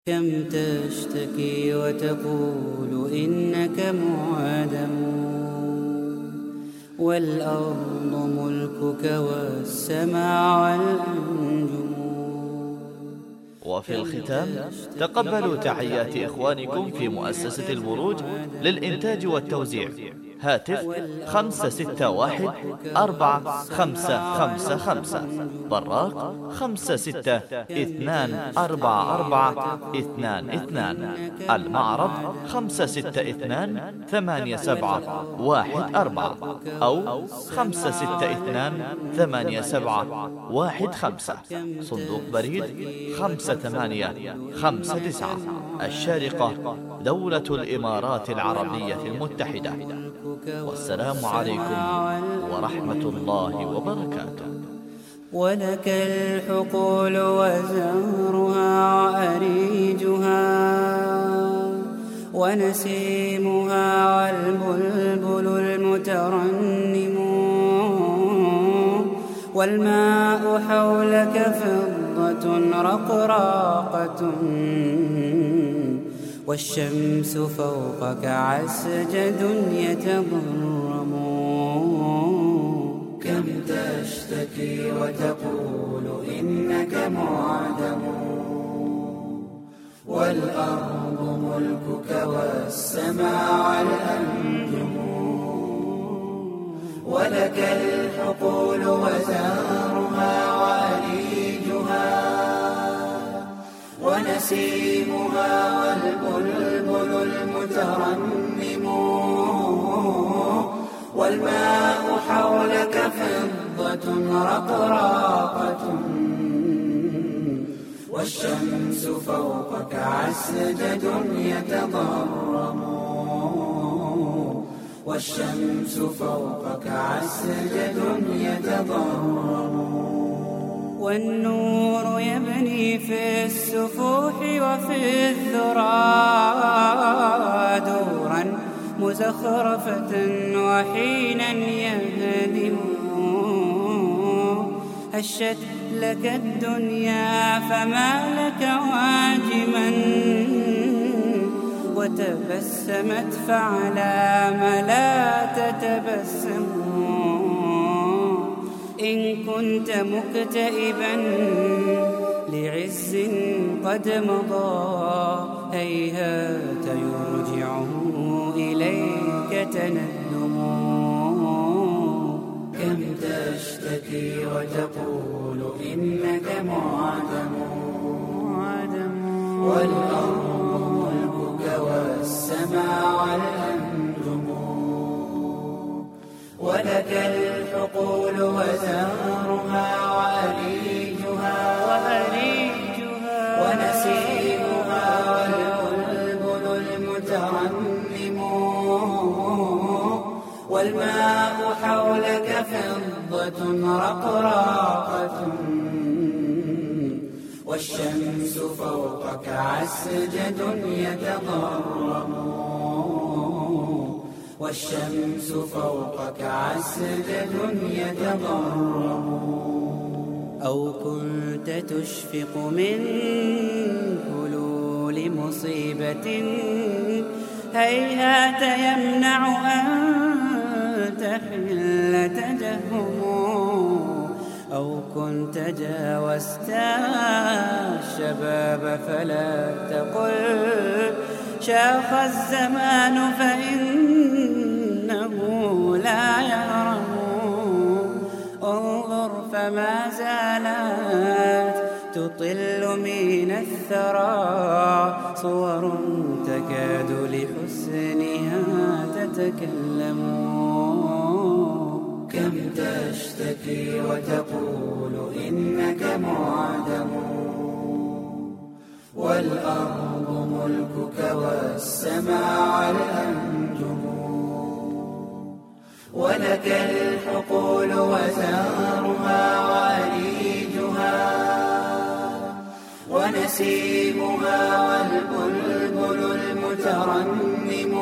كم تشتكي وتقول إنك معدم، والأرض ملكك والسماء والأنجم. وفي الختام تقبلوا تحيات إخوانكم في مؤسسة البروج للإنتاج والتوزيع. هاتف 561-4555، براق 56-244-22، المعرض 562-8714 أو 562-8715، صندوق بريد 5859، الشارقة، دولة الإمارات العربية المتحدة. والسلام عليكم ورحمة الله وبركاته. ولك الحقول وزهرها وأريجها ونسيمها والبلبل المترنم، والماء حولك فضة رقراقة، والشمس فوقك عسجد يتضرم. كم تشتكي وتقول إنك معدم، والأرض ملكك والسماء والأنجم. ولك الحقول وزهرها وأريجها ونسيمها والبلبل المترنم، والماء حولك فضة رقراقة، والشمس فوقك عسجد يتضرم، والشمس فوقك عسجد يتضرم. والنور يبني في السفوح وفي الذرى دورا مزخرفة وحينا يهدم. هشت لك الدنيا فما لك واجما، وتبسمت فعلى ما لا تتبسم. إن كنت مكتئبا لعز قد مضى، هيهات يرجعه إليك تندم. كم تشتكي وتقول إنك معدم، والأرض ملكك والسماء والأنجم. ولك الحقول وزهرها وأريجها ونسيمها والبلبل المترنم، والماء حولك فضة رقراقة، والشمس فوقك عسجد يتضرم، والشمس فوقك عسجد يتضرم. أو كنت تشفق من حلول مصيبة، هيهات يمنع أن تحل تجهم. أو كنت جاوزت الشباب فلا تقل شاخ الزمان، فإنه لا يهرم. انظر فما زالت تطل من الثرى صور تكاد لحسنها تتكلم. كم تشتكي وتقول إنك معدم، والأرض ملكك والسماء والأنجم. ولك الحقول وزهرها وأريجها ونسيمها والبلبل المترنم،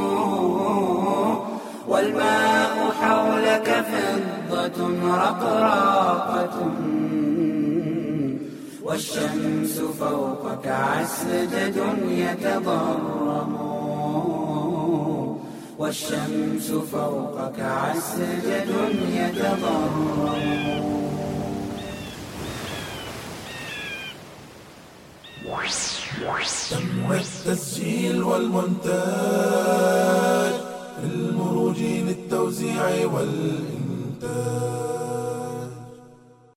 والماء حولك فضة رقراقة، والشمس فوقك عسجد يتضرم والشمس فوقك عسجد يتضرم. تم التسجيل والمونتاج، المروج للتوزيع